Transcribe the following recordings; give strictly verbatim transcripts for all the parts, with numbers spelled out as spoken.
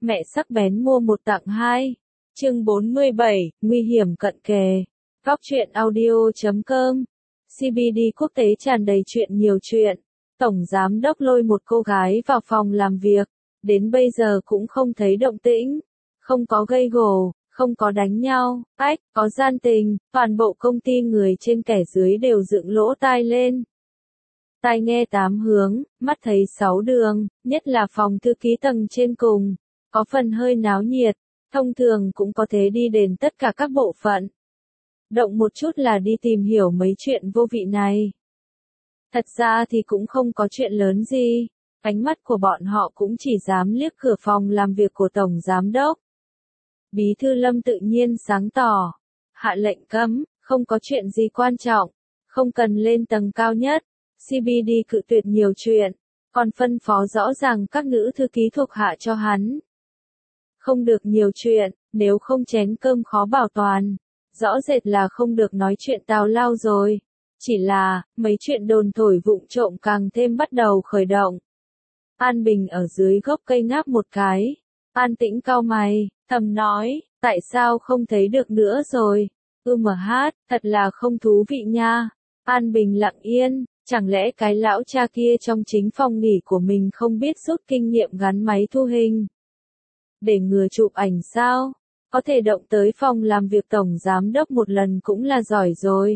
Mẹ sắc bén mua một tặng hai. Chương bốn mươi bảy, nguy hiểm cận kề. Góc truyện audio chấm com. xê bê đê quốc tế tràn đầy chuyện nhiều chuyện. Tổng giám đốc lôi một cô gái vào phòng làm việc, đến bây giờ cũng không thấy động tĩnh, không có gây gổ, không có đánh nhau, ách, có gian tình, toàn bộ công ty người trên kẻ dưới đều dựng lỗ tai lên. Tai nghe tám hướng, mắt thấy sáu đường, nhất là phòng thư ký tầng trên cùng, có phần hơi náo nhiệt, thông thường cũng có thể đi đến tất cả các bộ phận. Động một chút là đi tìm hiểu mấy chuyện vô vị này. Thật ra thì cũng không có chuyện lớn gì, ánh mắt của bọn họ cũng chỉ dám liếc cửa phòng làm việc của Tổng Giám Đốc. Bí thư Lâm tự nhiên sáng tỏ, hạ lệnh cấm, không có chuyện gì quan trọng, không cần lên tầng cao nhất, xê bê đê cự tuyệt nhiều chuyện, còn phân phó rõ ràng các nữ thư ký thuộc hạ cho hắn. Không được nhiều chuyện, nếu không chén cơm khó bảo toàn, rõ rệt là không được nói chuyện tào lao rồi. Chỉ là, mấy chuyện đồn thổi vụng trộm càng thêm bắt đầu khởi động. An Bình ở dưới gốc cây ngáp một cái. An Tĩnh cau mày, thầm nói, tại sao không thấy được nữa rồi? Ư mờ hát, thật là không thú vị nha. An Bình lặng yên, chẳng lẽ cái lão cha kia trong chính phòng nghỉ của mình không biết rút kinh nghiệm gắn máy thu hình? Để ngừa chụp ảnh sao? Có thể động tới phòng làm việc Tổng Giám Đốc một lần cũng là giỏi rồi.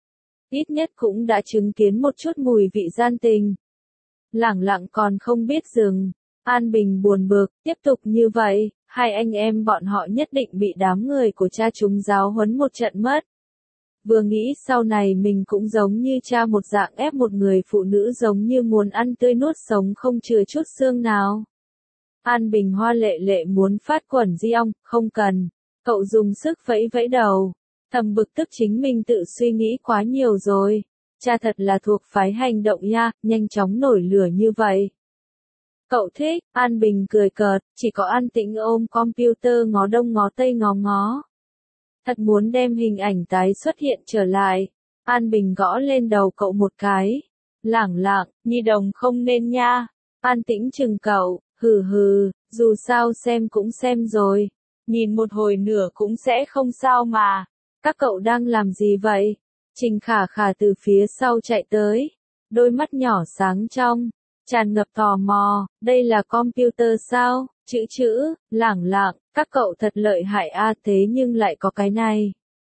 Ít nhất cũng đã chứng kiến một chút mùi vị gian tình. Lẳng lặng còn không biết dừng. An Bình buồn bực, tiếp tục như vậy, hai anh em bọn họ nhất định bị đám người của cha chúng giáo huấn một trận mất. Vừa nghĩ sau này mình cũng giống như cha một dạng ép một người phụ nữ giống như muốn ăn tươi nuốt sống không chừa chút xương nào. An Bình hoa lệ lệ muốn phát quẩn di ong, không cần. Cậu dùng sức vẫy vẫy đầu. Thầm bực tức chính mình tự suy nghĩ quá nhiều rồi. Cha thật là thuộc phái hành động nha, nhanh chóng nổi lửa như vậy. Cậu thích, An Bình cười cợt, chỉ có An Tĩnh ôm computer ngó đông ngó tây ngó ngó. Thật muốn đem hình ảnh tái xuất hiện trở lại. An Bình gõ lên đầu cậu một cái. Lẳng lặng, nhi đồng không nên nha. An Tĩnh chừng cậu, hừ hừ, dù sao xem cũng xem rồi. Nhìn một hồi nửa cũng sẽ không sao mà. Các cậu đang làm gì vậy? Trình Khả Khả từ phía sau chạy tới. Đôi mắt nhỏ sáng trong, tràn ngập tò mò, đây là computer sao? Chữ chữ, lẳng lặng, các cậu thật lợi hại a thế nhưng lại có cái này.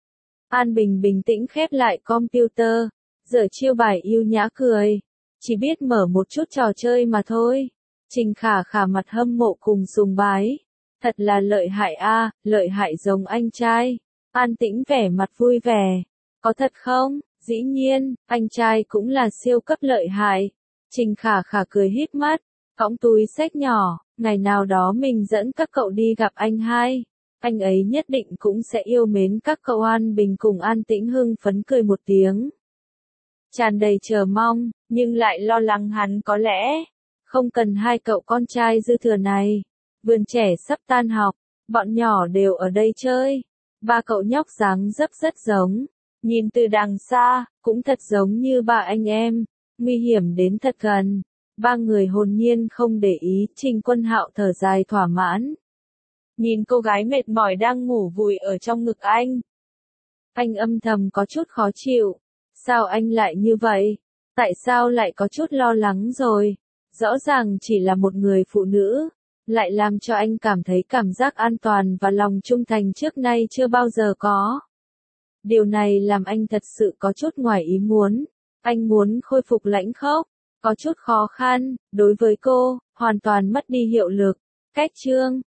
An Bình bình tĩnh khép lại computer, giở chiêu bài yêu nhã cười. Chỉ biết mở một chút trò chơi mà thôi. Trình Khả Khả mặt hâm mộ cùng sùng bái. Thật là lợi hại a, lợi hại giống anh trai. An Tĩnh vẻ mặt vui vẻ. Có thật không? Dĩ nhiên, anh trai cũng là siêu cấp lợi hại. Trình Khả Khả cười híp mắt, cõng túi xách nhỏ, ngày nào đó mình dẫn các cậu đi gặp anh hai. Anh ấy nhất định cũng sẽ yêu mến các cậu. An Bình cùng An Tĩnh hưng phấn cười một tiếng. Tràn đầy chờ mong, nhưng lại lo lắng hắn có lẽ không cần hai cậu con trai dư thừa này. Vườn trẻ sắp tan học, bọn nhỏ đều ở đây chơi. Ba cậu nhóc dáng dấp rất giống. Nhìn từ đằng xa, cũng thật giống như ba anh em. Nguy hiểm đến thật gần. Ba người hồn nhiên không để ý. Trình Quân Hạo thở dài thỏa mãn. Nhìn cô gái mệt mỏi đang ngủ vùi ở trong ngực anh. Anh âm thầm có chút khó chịu. Sao anh lại như vậy? Tại sao lại có chút lo lắng rồi? Rõ ràng chỉ là một người phụ nữ. Lại làm cho anh cảm thấy cảm giác an toàn và lòng trung thành trước nay chưa bao giờ có. Điều này làm anh thật sự có chút ngoài ý muốn. Anh muốn khôi phục lãnh khốc, có chút khó khăn, đối với cô, hoàn toàn mất đi hiệu lực. Cách chương,